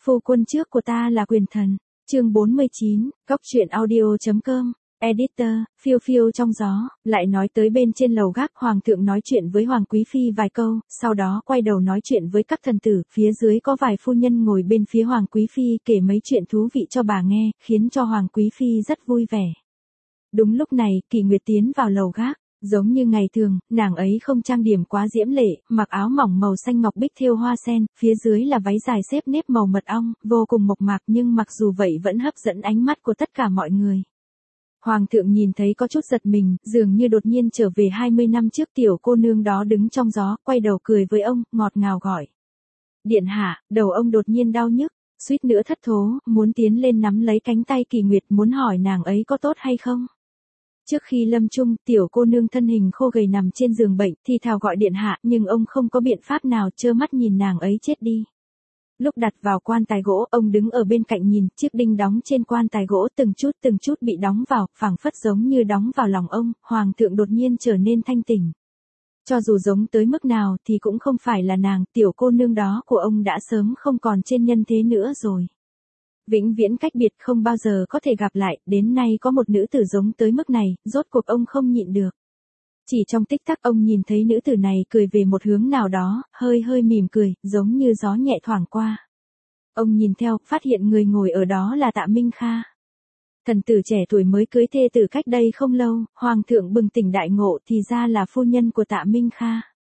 Phu quân trước của ta là quyền thần. Chương 49, Cóc truyện audio.com. Editor, phiêu phiêu trong gió, lại nói tới bên trên lầu gác, hoàng thượng nói chuyện với hoàng quý phi vài câu, sau đó quay đầu nói chuyện với các thần tử, phía dưới có vài phu nhân ngồi bên phía hoàng quý phi kể mấy chuyện thú vị cho bà nghe, khiến cho hoàng quý phi rất vui vẻ. Đúng lúc này, Kỳ Nguyệt tiến vào lầu gác. Giống như ngày thường, nàng ấy không trang điểm quá diễm lệ, mặc áo mỏng màu xanh ngọc bích thêu hoa sen, phía dưới là váy dài xếp nếp màu mật ong, vô cùng mộc mạc nhưng mặc dù vậy vẫn hấp dẫn ánh mắt của tất cả mọi người. Hoàng thượng nhìn thấy có chút giật mình, dường như đột nhiên trở về 20 năm trước, tiểu cô nương đó đứng trong gió, quay đầu cười với ông, ngọt ngào gọi. Điện hạ, đầu ông đột nhiên đau nhức, suýt nữa thất thố, muốn tiến lên nắm lấy cánh tay Kỳ Nguyệt, muốn hỏi nàng ấy có tốt hay không. Trước khi lâm chung, tiểu cô nương thân hình khô gầy nằm trên giường bệnh, thì thào gọi điện hạ, nhưng ông không có biện pháp nào, trơ mắt nhìn nàng ấy chết đi. Lúc đặt vào quan tài gỗ, ông đứng ở bên cạnh nhìn, chiếc đinh đóng trên quan tài gỗ từng chút bị đóng vào, phảng phất giống như đóng vào lòng ông, hoàng thượng đột nhiên trở nên thanh tỉnh. Cho dù giống tới mức nào thì cũng không phải là nàng, tiểu cô nương đó của ông đã sớm không còn trên nhân thế nữa rồi. Vĩnh viễn cách biệt, không bao giờ có thể gặp lại, đến nay có một nữ tử giống tới mức này, rốt cuộc ông không nhịn được. Chỉ trong tích tắc ông nhìn thấy nữ tử này cười về một hướng nào đó, hơi mỉm cười, giống như gió nhẹ thoảng qua. Ông nhìn theo, phát hiện người ngồi ở đó là Tạ Minh Kha. Thần tử trẻ tuổi mới cưới thê tử cách đây không lâu, hoàng thượng bừng tỉnh đại ngộ thì ra là phu nhân của Tạ Minh Kha.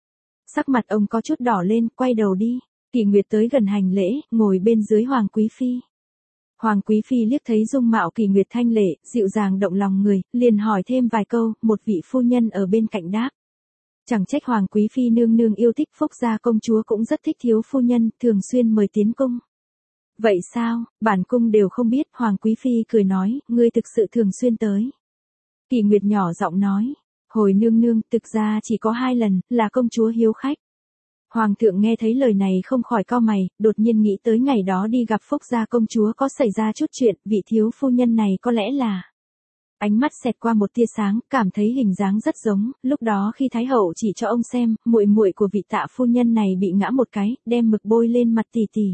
Sắc mặt ông có chút đỏ lên, quay đầu đi. Kỳ Nguyệt tới gần hành lễ, ngồi bên dưới hoàng quý phi. Hoàng quý phi liếc thấy dung mạo Kỳ Nguyệt thanh lệ, dịu dàng động lòng người, liền hỏi thêm vài câu, một vị phu nhân ở bên cạnh đáp. Chẳng trách hoàng quý phi nương nương yêu thích, Phúc gia công chúa cũng rất thích thiếu phu nhân, thường xuyên mời tiến cung. Vậy sao, bản cung đều không biết, hoàng quý phi cười nói, ngươi thực sự thường xuyên tới. Kỳ Nguyệt nhỏ giọng nói, hồi nương nương, thực ra chỉ có 2 lần, là công chúa hiếu khách. Hoàng thượng nghe thấy lời này không khỏi cau mày, đột nhiên nghĩ tới ngày đó đi gặp Phúc gia công chúa có xảy ra chút chuyện, vị thiếu phu nhân này có lẽ là. Ánh mắt xẹt qua một tia sáng, cảm thấy hình dáng rất giống, lúc đó khi Thái hậu chỉ cho ông xem, muội muội của vị Tạ phu nhân này bị ngã một cái, đem mực bôi lên mặt tỉ tỉ.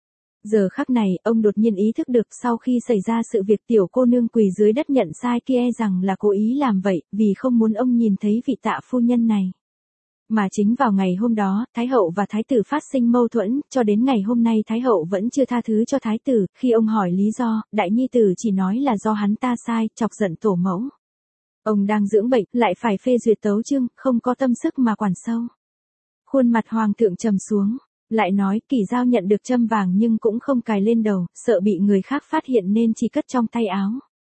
Giờ khắc này, ông đột nhiên ý thức được sau khi xảy ra sự việc tiểu cô nương quỳ dưới đất nhận sai kia rằng là cố ý làm vậy, vì không muốn ông nhìn thấy vị Tạ phu nhân này. Mà chính vào ngày hôm đó, Thái hậu và Thái tử phát sinh mâu thuẫn, cho đến ngày hôm nay Thái hậu vẫn chưa tha thứ cho Thái tử, khi ông hỏi lý do, đại nhi tử chỉ nói là do hắn ta sai, chọc giận tổ mẫu. Ông đang dưỡng bệnh, lại phải phê duyệt tấu chương, không có tâm sức mà quản sâu. Khuôn mặt hoàng thượng trầm xuống, lại nói Kỳ Dao nhận được châm vàng nhưng cũng không cài lên đầu, sợ bị người khác phát hiện nên chỉ cất trong tay áo.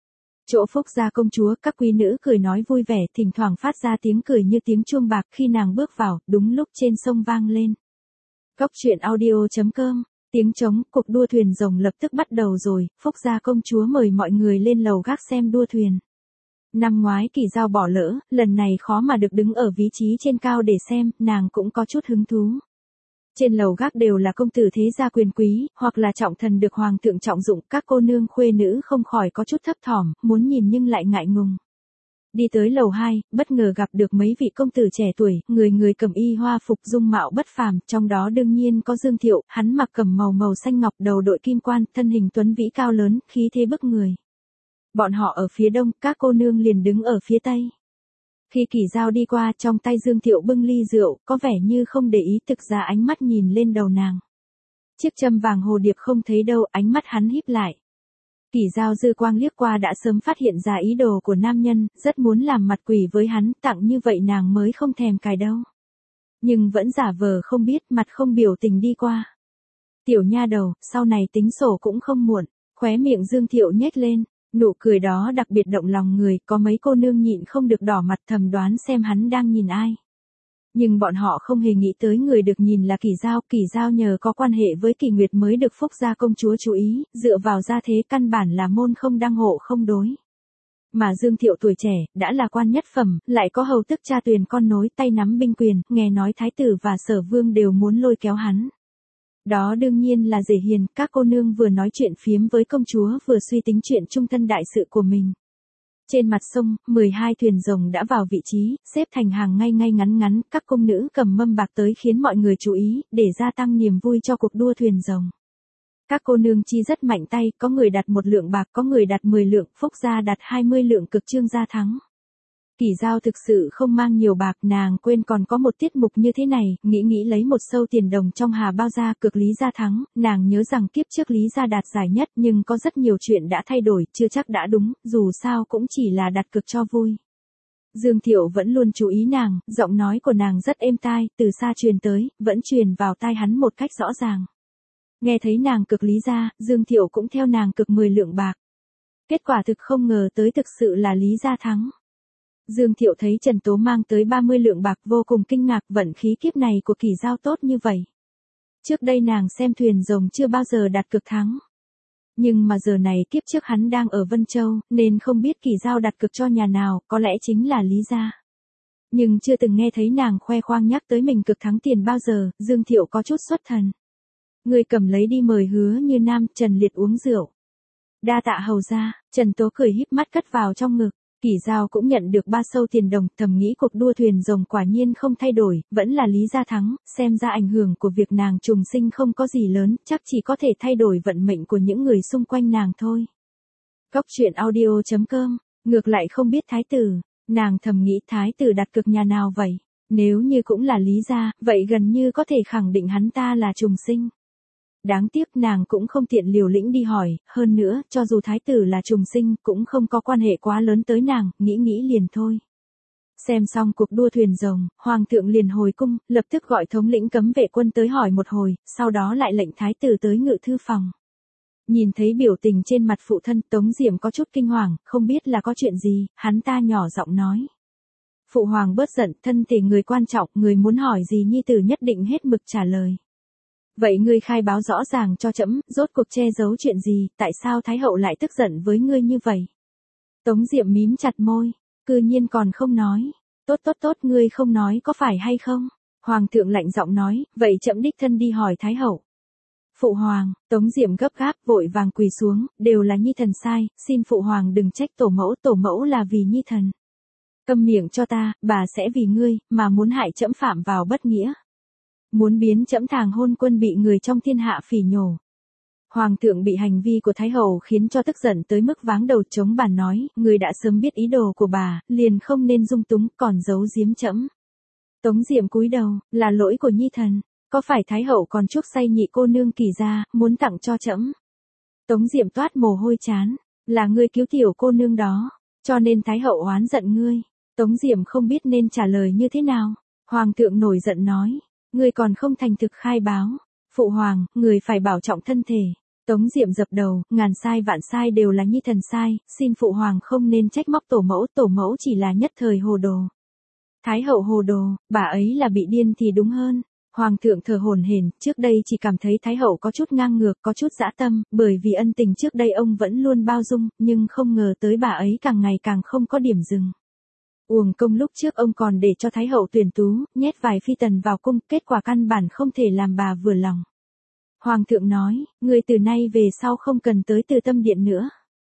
Chỗ Phúc gia công chúa, các quý nữ cười nói vui vẻ, thỉnh thoảng phát ra tiếng cười như tiếng chuông bạc, khi nàng bước vào, đúng lúc trên sông vang lên. Cóc truyện audio.com, tiếng trống, cuộc đua thuyền rồng lập tức bắt đầu rồi, Phúc gia công chúa mời mọi người lên lầu gác xem đua thuyền. Năm ngoái Kỳ Dao bỏ lỡ, lần này khó mà được đứng ở vị trí trên cao để xem, nàng cũng có chút hứng thú. Trên lầu gác đều là công tử thế gia quyền quý, hoặc là trọng thần được hoàng thượng trọng dụng, các cô nương khuê nữ không khỏi có chút thấp thỏm, muốn nhìn nhưng lại ngại ngùng. Đi tới lầu 2, bất ngờ gặp được mấy vị công tử trẻ tuổi, người cầm y hoa phục dung mạo bất phàm, trong đó đương nhiên có Dương Thiệu, hắn mặc cẩm màu xanh ngọc, đầu đội kim quan, thân hình tuấn vĩ cao lớn, khí thế bức người. Bọn họ ở phía đông, các cô nương liền đứng ở phía tây. Khi Kỳ Dao đi qua, trong tay Dương Thiệu bưng ly rượu, có vẻ như không để ý, thực ra ánh mắt nhìn lên đầu nàng. Chiếc châm vàng hồ điệp không thấy đâu, ánh mắt hắn híp lại. Kỳ Dao dư quang liếc qua đã sớm phát hiện ra ý đồ của nam nhân, rất muốn làm mặt quỷ với hắn, tặng như vậy nàng mới không thèm cài đâu. Nhưng vẫn giả vờ không biết, mặt không biểu tình đi qua. Tiểu nha đầu, sau này tính sổ cũng không muộn, khóe miệng Dương Thiệu nhếch lên. Nụ cười đó đặc biệt động lòng người, có mấy cô nương nhịn không được đỏ mặt thầm đoán xem hắn đang nhìn ai. Nhưng bọn họ không hề nghĩ tới người được nhìn là Kỳ Dao nhờ có quan hệ với Kỳ Nguyệt mới được Phúc gia công chúa chú ý, dựa vào gia thế căn bản là môn không đăng hộ không đối. Mà Dương Thiệu tuổi trẻ, đã là quan nhất phẩm, lại có hầu tức cha tuyền con nối, tay nắm binh quyền, nghe nói thái tử và sở vương đều muốn lôi kéo hắn. Đó đương nhiên là dễ hiền, các cô nương vừa nói chuyện phiếm với công chúa vừa suy tính chuyện trung thân đại sự của mình. Trên mặt sông, 12 thuyền rồng đã vào vị trí, xếp thành hàng ngay ngắn, các cung nữ cầm mâm bạc tới khiến mọi người chú ý, để gia tăng niềm vui cho cuộc đua thuyền rồng. Các cô nương chi rất mạnh tay, có người đặt 1 lượng bạc, có người đặt 10 lượng, Phúc gia đặt 20 lượng cực Trương gia thắng. Kỷ Giao thực sự không mang nhiều bạc, nàng quên còn có một tiết mục như thế này, nghĩ lấy một sâu tiền đồng trong hà bao ra cực Lý gia thắng, nàng nhớ rằng kiếp trước Lý gia đạt giải nhất nhưng có rất nhiều chuyện đã thay đổi, chưa chắc đã đúng, dù sao cũng chỉ là đặt cực cho vui. Dương Thiệu vẫn luôn chú ý nàng, giọng nói của nàng rất êm tai, từ xa truyền tới, vẫn truyền vào tai hắn một cách rõ ràng. Nghe thấy nàng cực Lý gia, Dương Thiệu cũng theo nàng cực 10 lượng bạc. Kết quả thực không ngờ tới thực sự là Lý gia thắng. Dương Thiệu thấy Trần Tố mang tới 30 lượng bạc vô cùng kinh ngạc, vận khí kiếp này của Kỷ Giao tốt như vậy. Trước đây nàng xem thuyền rồng chưa bao giờ đặt cực thắng. Nhưng mà giờ này kiếp trước hắn đang ở Vân Châu, nên không biết Kỷ Giao đặt cực cho nhà nào, có lẽ chính là Lý gia. Nhưng chưa từng nghe thấy nàng khoe khoang nhắc tới mình cực thắng tiền bao giờ, Dương Thiệu có chút xuất thần. Người cầm lấy đi mời Hứa Như Nam, Trần Liệt uống rượu. Đa tạ hầu gia, Trần Tố cười híp mắt cất vào trong ngực. Kỷ Giao cũng nhận được 3 sâu tiền đồng, thầm nghĩ cuộc đua thuyền rồng quả nhiên không thay đổi, vẫn là Lý gia thắng, xem ra ảnh hưởng của việc nàng trùng sinh không có gì lớn, chắc chỉ có thể thay đổi vận mệnh của những người xung quanh nàng thôi. Cốc truyện audio.com, ngược lại không biết thái tử, nàng thầm nghĩ thái tử đặt cực nhà nào vậy, nếu như cũng là Lý gia, vậy gần như có thể khẳng định hắn ta là trùng sinh. Đáng tiếc nàng cũng không tiện liều lĩnh đi hỏi, hơn nữa, cho dù thái tử là trùng sinh, cũng không có quan hệ quá lớn tới nàng, nghĩ liền thôi. Xem xong cuộc đua thuyền rồng, hoàng thượng liền hồi cung, lập tức gọi thống lĩnh cấm vệ quân tới hỏi một hồi, sau đó lại lệnh thái tử tới ngự thư phòng. Nhìn thấy biểu tình trên mặt phụ thân, Tống Diệm có chút kinh hoàng, không biết là có chuyện gì, hắn ta nhỏ giọng nói. Phụ hoàng bớt giận, thân thể người quan trọng, người muốn hỏi gì nhi tử nhất định hết mực trả lời. Vậy ngươi khai báo rõ ràng cho trẫm, rốt cuộc che giấu chuyện gì, tại sao Thái hậu lại tức giận với ngươi như vậy? Tống Diệm mím chặt môi, cư nhiên còn không nói. Tốt, ngươi không nói có phải hay không? Hoàng thượng lạnh giọng nói, vậy trẫm đích thân đi hỏi Thái hậu. Phụ hoàng, Tống Diệm gấp gáp vội vàng quỳ xuống, đều là nhi thần sai, xin phụ hoàng đừng trách tổ mẫu là vì nhi thần. Câm miệng cho ta, bà sẽ vì ngươi, mà muốn hại trẫm phạm vào bất nghĩa. Muốn biến trẫm thàng hôn quân bị người trong thiên hạ phỉ nhổ. Hoàng thượng bị hành vi của Thái hậu khiến cho tức giận tới mức váng đầu chống bàn nói, người đã sớm biết ý đồ của bà, liền không nên dung túng, còn giấu giếm trẫm. Tống Diệm cúi đầu, là lỗi của nhi thần, có phải Thái hậu còn chuốc say nhị cô nương Kỳ gia, muốn tặng cho trẫm? Tống Diệm toát mồ hôi chán, là ngươi cứu tiểu cô nương đó, cho nên Thái hậu oán giận ngươi. Tống Diệm không biết nên trả lời như thế nào. Hoàng thượng nổi giận nói. Người còn không thành thực khai báo. Phụ hoàng, người phải bảo trọng thân thể. Tống Diệm dập đầu, ngàn sai vạn sai đều là nhi thần sai, xin phụ hoàng không nên trách móc tổ mẫu chỉ là nhất thời hồ đồ. Thái hậu hồ đồ, bà ấy là bị điên thì đúng hơn. Hoàng thượng thở hổn hển, trước đây chỉ cảm thấy Thái hậu có chút ngang ngược, có chút dã tâm, bởi vì ân tình trước đây ông vẫn luôn bao dung, nhưng không ngờ tới bà ấy càng ngày càng không có điểm dừng. Uổng công lúc trước ông còn để cho Thái hậu tuyển tú, nhét vài phi tần vào cung, kết quả căn bản không thể làm bà vừa lòng. Hoàng thượng nói, người từ nay về sau không cần tới Từ Tâm Điện nữa.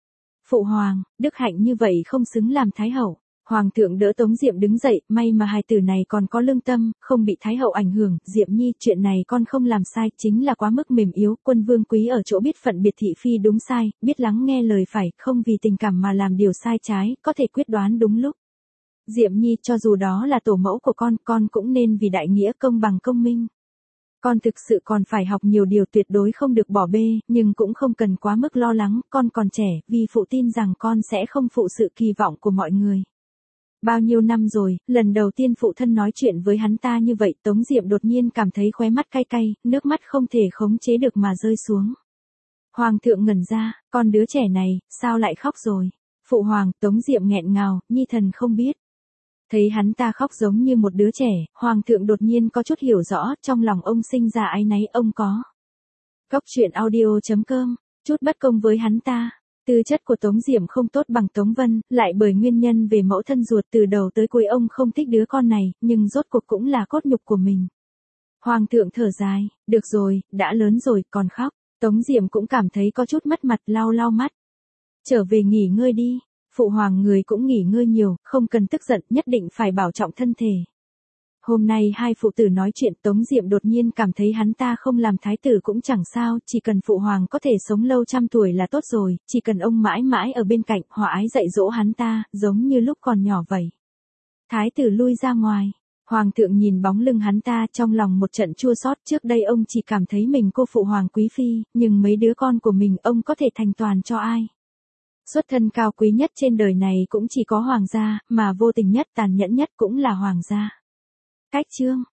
Phụ hoàng, đức hạnh như vậy không xứng làm Thái hậu. Hoàng thượng đỡ Tống Diệm đứng dậy, may mà hài tử này còn có lương tâm, không bị Thái hậu ảnh hưởng. Diệm nhi, chuyện này con không làm sai, chính là quá mức mềm yếu, quân vương quý ở chỗ biết phận biệt thị phi đúng sai, biết lắng nghe lời phải, không vì tình cảm mà làm điều sai trái, có thể quyết đoán đúng lúc. Diệm nhi, cho dù đó là tổ mẫu của con cũng nên vì đại nghĩa công bằng công minh. Con thực sự còn phải học nhiều điều, tuyệt đối không được bỏ bê, nhưng cũng không cần quá mức lo lắng, con còn trẻ, vì phụ tin rằng con sẽ không phụ sự kỳ vọng của mọi người. Bao nhiêu năm rồi, lần đầu tiên phụ thân nói chuyện với hắn ta như vậy, Tống Diệm đột nhiên cảm thấy khóe mắt cay cay, nước mắt không thể khống chế được mà rơi xuống. Hoàng thượng ngẩn ra, con đứa trẻ này, sao lại khóc rồi? Phụ hoàng, Tống Diệm nghẹn ngào, nhi thần không biết. Thấy hắn ta khóc giống như một đứa trẻ, hoàng thượng đột nhiên có chút hiểu rõ, trong lòng ông sinh ra áy náy, ông có. Cốc truyện audio.com, chút bất công với hắn ta. Tư chất của Tống Diệm không tốt bằng Tống Vân, lại bởi nguyên nhân về mẫu thân ruột, từ đầu tới cuối ông không thích đứa con này, nhưng rốt cuộc cũng là cốt nhục của mình. Hoàng thượng thở dài, được rồi, đã lớn rồi, còn khóc. Tống Diệm cũng cảm thấy có chút mất mặt, lau mắt. Trở về nghỉ ngơi đi. Phụ hoàng người cũng nghỉ ngơi nhiều, không cần tức giận, nhất định phải bảo trọng thân thể. Hôm nay hai phụ tử nói chuyện, Tống Diệm đột nhiên cảm thấy hắn ta không làm thái tử cũng chẳng sao, chỉ cần phụ hoàng có thể sống lâu trăm tuổi là tốt rồi, chỉ cần ông mãi mãi ở bên cạnh, hòa ái dạy dỗ hắn ta, giống như lúc còn nhỏ vậy. Thái tử lui ra ngoài. Hoàng thượng nhìn bóng lưng hắn ta trong lòng một trận chua xót, trước đây ông chỉ cảm thấy mình cô phụ hoàng quý phi, nhưng mấy đứa con của mình ông có thể thành toàn cho ai. Xuất thân cao quý nhất trên đời này cũng chỉ có hoàng gia, mà vô tình nhất tàn nhẫn nhất cũng là hoàng gia. Cách chương